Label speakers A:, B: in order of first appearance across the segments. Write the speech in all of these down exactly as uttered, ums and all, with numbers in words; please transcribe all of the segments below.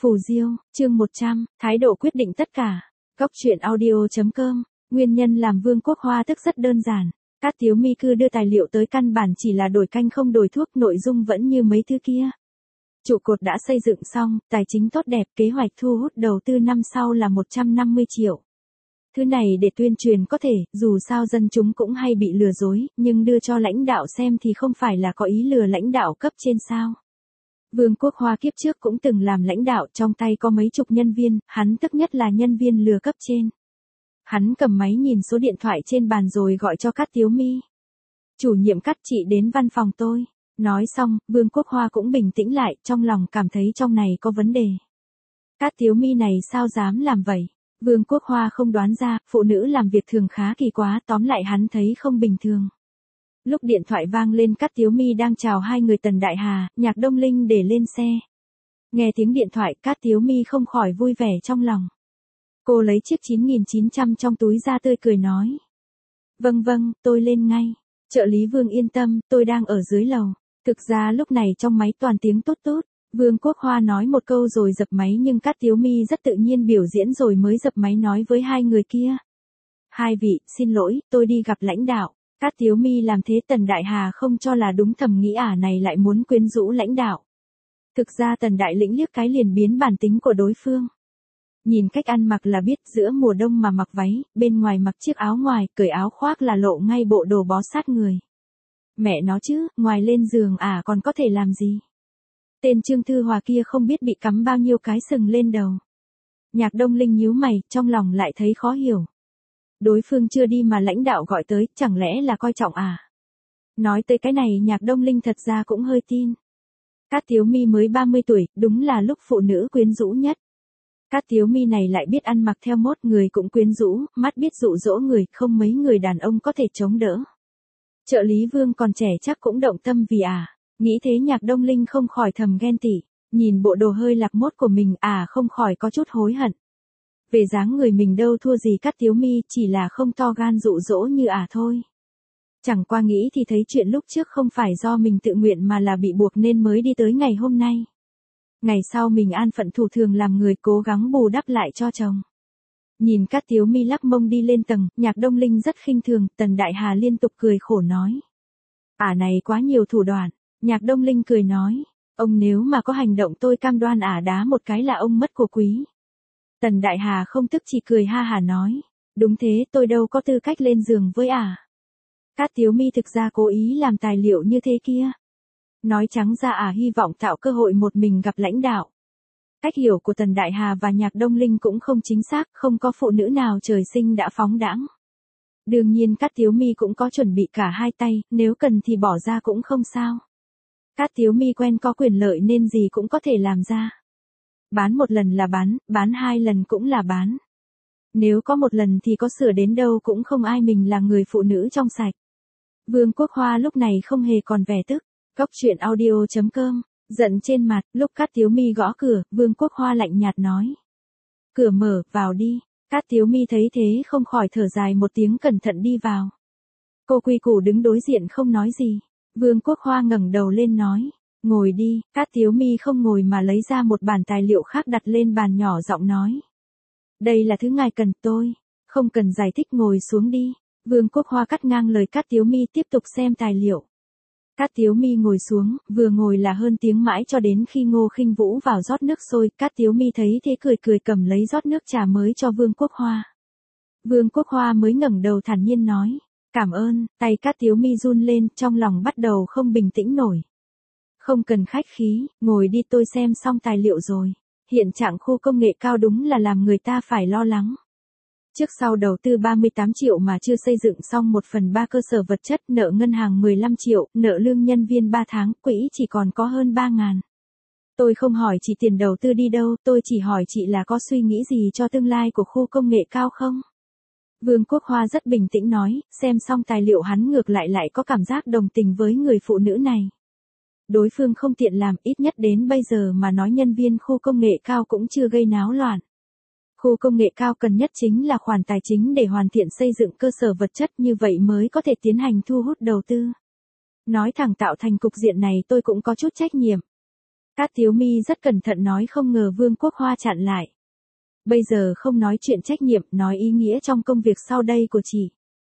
A: Phù Diêu, chương một trăm, thái độ quyết định tất cả. Góc truyện audio chấm com, nguyên nhân làm Vương Quốc Hoa tức rất đơn giản. Cát Tiếu Mi cư đưa tài liệu tới căn bản chỉ là đổi canh không đổi thuốc, nội dung vẫn như mấy thứ kia. Trụ cột đã xây dựng xong, tài chính tốt đẹp, kế hoạch thu hút đầu tư năm sau là một trăm năm mươi triệu. Thứ này để tuyên truyền có thể, dù sao dân chúng cũng hay bị lừa dối, nhưng đưa cho lãnh đạo xem thì không phải là có ý lừa lãnh đạo cấp trên sao. Vương Quốc Hoa kiếp trước cũng từng làm lãnh đạo, trong tay có mấy chục nhân viên, hắn tức nhất là nhân viên lừa cấp trên. Hắn cầm máy nhìn số điện thoại trên bàn rồi gọi cho Cát Tiếu Mi. Chủ nhiệm Cát, chị đến văn phòng tôi. Nói xong, Vương Quốc Hoa cũng bình tĩnh lại, trong lòng cảm thấy trong này có vấn đề. Cát Tiếu Mi này sao dám làm vậy? Vương Quốc Hoa không đoán ra, phụ nữ làm việc thường khá kỳ quá, tóm lại hắn thấy không bình thường. Lúc điện thoại vang lên, Cát Tiếu Mi đang chào hai người Tần Đại Hà, Nhạc Đông Linh để lên xe. Nghe tiếng điện thoại, Cát Tiếu Mi không khỏi vui vẻ trong lòng. Cô lấy chiếc chín nghìn chín trăm trong túi ra, tươi cười nói. Vâng vâng, tôi lên ngay. Trợ lý Vương yên tâm, tôi đang ở dưới lầu. Thực ra lúc này trong máy toàn tiếng tốt tốt. Vương Quốc Hoa nói một câu rồi dập máy, nhưng Cát Tiếu Mi rất tự nhiên biểu diễn rồi mới dập máy nói với hai người kia. Hai vị, xin lỗi, tôi đi gặp lãnh đạo. Cát Tiếu Mi làm thế Tần Đại Hà không cho là đúng, thầm nghĩ ả này lại muốn quyến rũ lãnh đạo. Thực ra Tần Đại Lĩnh liếc cái liền biến bản tính của đối phương. Nhìn cách ăn mặc là biết giữa mùa đông mà mặc váy, bên ngoài mặc chiếc áo ngoài, cởi áo khoác là lộ ngay bộ đồ bó sát người. Mẹ nó chứ, ngoài lên giường ả còn có thể làm gì? Tên Trương Thư Hòa kia không biết bị cắm bao nhiêu cái sừng lên đầu. Nhạc Đông Linh nhíu mày, trong lòng lại thấy khó hiểu. Đối phương chưa đi mà lãnh đạo gọi tới, chẳng lẽ là coi trọng à? Nói tới cái này Nhạc Đông Linh thật ra cũng hơi tin. Cát Tiếu Mi mới ba mươi tuổi, đúng là lúc phụ nữ quyến rũ nhất. Cát Tiếu Mi này lại biết ăn mặc theo mốt, người cũng quyến rũ, mắt biết dụ dỗ người, không mấy người đàn ông có thể chống đỡ. Trợ lý Vương còn trẻ chắc cũng động tâm vì à. Nghĩ thế Nhạc Đông Linh không khỏi thầm ghen tị, nhìn bộ đồ hơi lạc mốt của mình à không khỏi có chút hối hận. Về dáng người mình đâu thua gì Cát Tiếu Mi, chỉ là không to gan dụ dỗ như à thôi. Chẳng qua nghĩ thì thấy chuyện lúc trước không phải do mình tự nguyện mà là bị buộc nên mới đi tới ngày hôm nay. Ngày sau mình an phận thủ thường làm người, cố gắng bù đắp lại cho chồng. Nhìn Cát Tiếu Mi lắc mông đi lên tầng, Nhạc Đông Linh rất khinh thường, Tần Đại Hà liên tục cười khổ nói. Ả này quá nhiều thủ đoạn. Nhạc Đông Linh cười nói, ông nếu mà có hành động tôi cam đoan ả đá một cái là ông mất của quý. Tần Đại Hà không tức chỉ cười ha hà nói, đúng thế, tôi đâu có tư cách lên giường với ả. Cát Tiếu Mi thực ra cố ý làm tài liệu như thế kia. Nói trắng ra ả hy vọng tạo cơ hội một mình gặp lãnh đạo. Cách hiểu của Tần Đại Hà và Nhạc Đông Linh cũng không chính xác, không có phụ nữ nào trời sinh đã phóng đãng. Đương nhiên Cát Tiếu Mi cũng có chuẩn bị cả hai tay, nếu cần thì bỏ ra cũng không sao. Cát Tiếu Mi quen có quyền lợi nên gì cũng có thể làm ra. Bán một lần là bán, bán hai lần cũng là bán. Nếu có một lần thì có sửa đến đâu cũng không ai mình là người phụ nữ trong sạch. Vương Quốc Hoa lúc này không hề còn vẻ tức. Góc truyện audio chấm com, giận trên mặt, lúc Cát Tiếu Mi gõ cửa, Vương Quốc Hoa lạnh nhạt nói. Cửa mở, vào đi. Cát Tiếu Mi thấy thế không khỏi thở dài một tiếng, cẩn thận đi vào. Cô quy củ đứng đối diện không nói gì. Vương Quốc Hoa ngẩng đầu lên nói, ngồi đi. Cát Tiếu Mi không ngồi mà lấy ra một bản tài liệu khác đặt lên bàn, nhỏ giọng nói. Đây là thứ ngài cần, tôi không cần giải thích, ngồi xuống đi. Vương Quốc Hoa cắt ngang lời Cát Tiếu Mi, tiếp tục xem tài liệu. Cát Tiếu Mi ngồi xuống, vừa ngồi là hơn tiếng mãi cho đến khi Ngô Khinh Vũ vào rót nước sôi, Cát Tiếu Mi thấy thế cười cười cầm lấy rót nước trà mới cho Vương Quốc Hoa. Vương Quốc Hoa mới ngẩng đầu thản nhiên nói. Cảm ơn, tay Cát Tiếu Mi run lên, trong lòng bắt đầu không bình tĩnh nổi. Không cần khách khí, ngồi đi, tôi xem xong tài liệu rồi. Hiện trạng khu công nghệ cao đúng là làm người ta phải lo lắng. Trước sau đầu tư ba mươi tám triệu mà chưa xây dựng xong một phần ba cơ sở vật chất, nợ ngân hàng mười lăm triệu, nợ lương nhân viên ba tháng, quỹ chỉ còn có hơn ba ngàn. Tôi không hỏi chị tiền đầu tư đi đâu, tôi chỉ hỏi chị là có suy nghĩ gì cho tương lai của khu công nghệ cao không? Vương Quốc Hoa rất bình tĩnh nói, xem xong tài liệu hắn ngược lại lại có cảm giác đồng tình với người phụ nữ này. Đối phương không tiện làm, ít nhất đến bây giờ mà nói nhân viên khu công nghệ cao cũng chưa gây náo loạn. Khu công nghệ cao cần nhất chính là khoản tài chính để hoàn thiện xây dựng cơ sở vật chất, như vậy mới có thể tiến hành thu hút đầu tư. Nói thẳng tạo thành cục diện này tôi cũng có chút trách nhiệm. Cát Thiếu Mi rất cẩn thận nói, không ngờ Vương Quốc Hoa chặn lại. Bây giờ không nói chuyện trách nhiệm, nói ý nghĩa trong công việc sau đây của chị.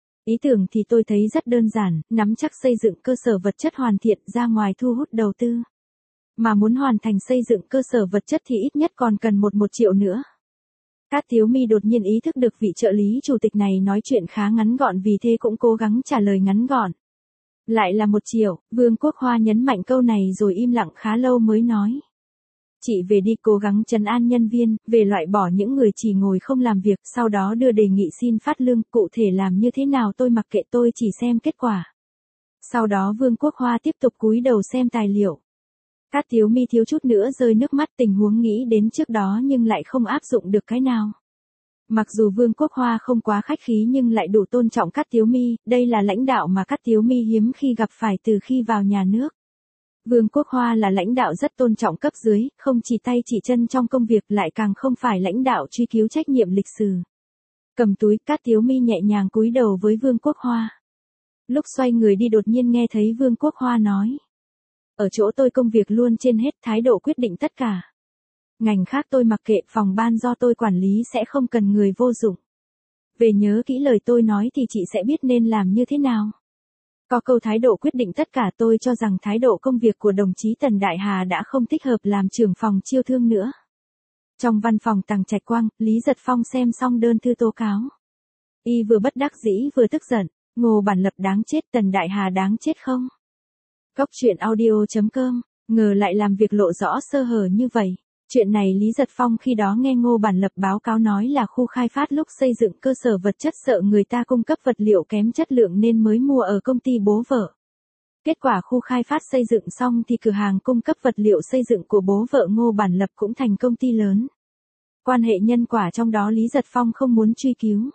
A: Ý tưởng thì tôi thấy rất đơn giản, nắm chắc xây dựng cơ sở vật chất hoàn thiện, ra ngoài thu hút đầu tư. Mà muốn hoàn thành xây dựng cơ sở vật chất thì ít nhất còn cần một một triệu nữa. Cát Thiếu Mi đột nhiên ý thức được vị trợ lý chủ tịch này nói chuyện khá ngắn gọn, vì thế cũng cố gắng trả lời ngắn gọn. Lại là một triệu, Vương Quốc Hoa nhấn mạnh câu này rồi im lặng khá lâu mới nói. Chị về đi, cố gắng trấn an nhân viên, về loại bỏ những người chỉ ngồi không làm việc, sau đó đưa đề nghị xin phát lương, cụ thể làm như thế nào tôi mặc kệ, tôi chỉ xem kết quả. Sau đó Vương Quốc Hoa tiếp tục cúi đầu xem tài liệu. Cát Thiếu Mi thiếu chút nữa rơi nước mắt, tình huống nghĩ đến trước đó nhưng lại không áp dụng được cái nào. Mặc dù Vương Quốc Hoa không quá khách khí nhưng lại đủ tôn trọng Cát Thiếu Mi, đây là lãnh đạo mà Cát Thiếu Mi hiếm khi gặp phải từ khi vào nhà nước. Vương Quốc Hoa là lãnh đạo rất tôn trọng cấp dưới, không chỉ tay chỉ chân trong công việc, lại càng không phải lãnh đạo truy cứu trách nhiệm lịch sử. Cầm túi, Cát Thiếu Mi nhẹ nhàng cúi đầu với Vương Quốc Hoa. Lúc xoay người đi đột nhiên nghe thấy Vương Quốc Hoa nói. Ở chỗ tôi công việc luôn trên hết, thái độ quyết định tất cả. Ngành khác tôi mặc kệ, phòng ban do tôi quản lý sẽ không cần người vô dụng. Về nhớ kỹ lời tôi nói thì chị sẽ biết nên làm như thế nào. Có câu thái độ quyết định tất cả, tôi cho rằng thái độ công việc của đồng chí Tần Đại Hà đã không thích hợp làm trưởng phòng chiêu thương nữa. Trong văn phòng Tằng Trạch Quang, Lý Giật Phong xem xong đơn thư tố cáo. Y vừa bất đắc dĩ vừa tức giận, Ngô Bản Lập đáng chết, Tần Đại Hà đáng chết không? Góc truyện audio chấm com, ngờ lại làm việc lộ rõ sơ hở như vậy. Chuyện này Lý Giật Phong khi đó nghe Ngô Bản Lập báo cáo nói là khu khai phát lúc xây dựng cơ sở vật chất sợ người ta cung cấp vật liệu kém chất lượng nên mới mua ở công ty bố vợ. Kết quả khu khai phát xây dựng xong thì cửa hàng cung cấp vật liệu xây dựng của bố vợ Ngô Bản Lập cũng thành công ty lớn. Quan hệ nhân quả trong đó Lý Giật Phong không muốn truy cứu.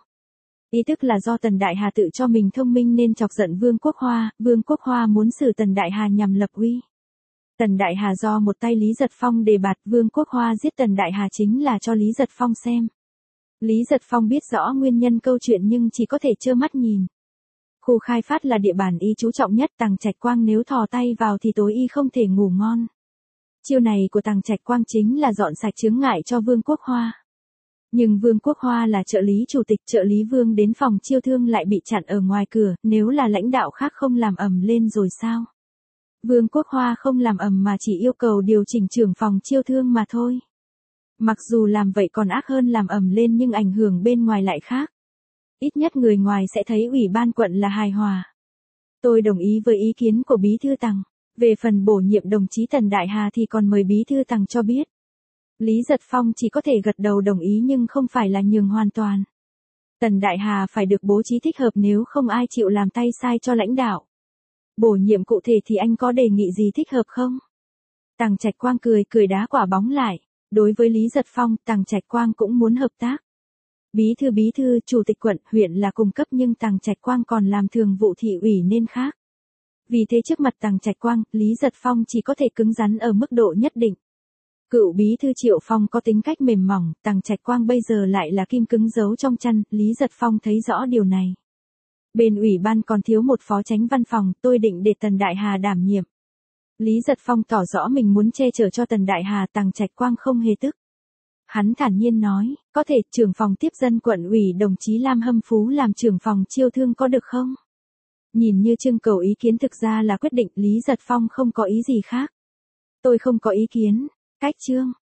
A: Ý tức là do Tần Đại Hà tự cho mình thông minh nên chọc giận Vương Quốc Hoa, Vương Quốc Hoa muốn xử Tần Đại Hà nhằm lập uy. Tần Đại Hà do một tay Lý Giật Phong đề bạt, Vương Quốc Hoa giết Tần Đại Hà chính là cho Lý Giật Phong xem. Lý Giật Phong biết rõ nguyên nhân câu chuyện nhưng chỉ có thể trơ mắt nhìn. Khu khai phát là địa bàn y chú trọng nhất, Tằng Trạch Quang nếu thò tay vào thì tối y không thể ngủ ngon. Chiêu này của Tằng Trạch Quang chính là dọn sạch chướng ngại cho Vương Quốc Hoa. Nhưng Vương Quốc Hoa là trợ lý chủ tịch, trợ lý Vương đến phòng chiêu thương lại bị chặn ở ngoài cửa, nếu là lãnh đạo khác không làm ầm lên rồi sao? Vương Quốc Hoa không làm ầm mà chỉ yêu cầu điều chỉnh trưởng phòng chiêu thương mà thôi. Mặc dù làm vậy còn ác hơn làm ầm lên nhưng ảnh hưởng bên ngoài lại khác. Ít nhất người ngoài sẽ thấy ủy ban quận là hài hòa. Tôi đồng ý với ý kiến của Bí thư Tằng. Về phần bổ nhiệm đồng chí Tần Đại Hà thì còn mời Bí thư Tằng cho biết. Lý Giật Phong chỉ có thể gật đầu đồng ý nhưng không phải là nhường hoàn toàn. Tần Đại Hà phải được bố trí thích hợp, nếu không ai chịu làm tay sai cho lãnh đạo. Bổ nhiệm cụ thể thì anh có đề nghị gì thích hợp không? Tằng Trạch Quang cười cười đá quả bóng lại. Đối với Lý Giật Phong, Tằng Trạch Quang cũng muốn hợp tác. Bí thư bí thư, chủ tịch quận, huyện là cung cấp nhưng Tằng Trạch Quang còn làm thường vụ thị ủy nên khác. Vì thế trước mặt Tằng Trạch Quang, Lý Giật Phong chỉ có thể cứng rắn ở mức độ nhất định. Cựu bí thư Triệu Phong có tính cách mềm mỏng, Tằng Trạch Quang bây giờ lại là kim cứng giấu trong chăn, Lý Giật Phong thấy rõ điều này. Bên ủy ban còn thiếu một phó chánh văn phòng, tôi định để Tần Đại Hà đảm nhiệm. Lý Giật Phong tỏ rõ mình muốn che chở cho Tần Đại Hà, Tằng Trạch Quang không hề tức. Hắn thản nhiên nói, có thể trưởng phòng tiếp dân quận ủy đồng chí Lam Hâm Phú làm trưởng phòng chiêu thương có được không? Nhìn như trưng cầu ý kiến thực ra là quyết định, Lý Giật Phong không có ý gì khác. Tôi không có ý kiến, cách chương.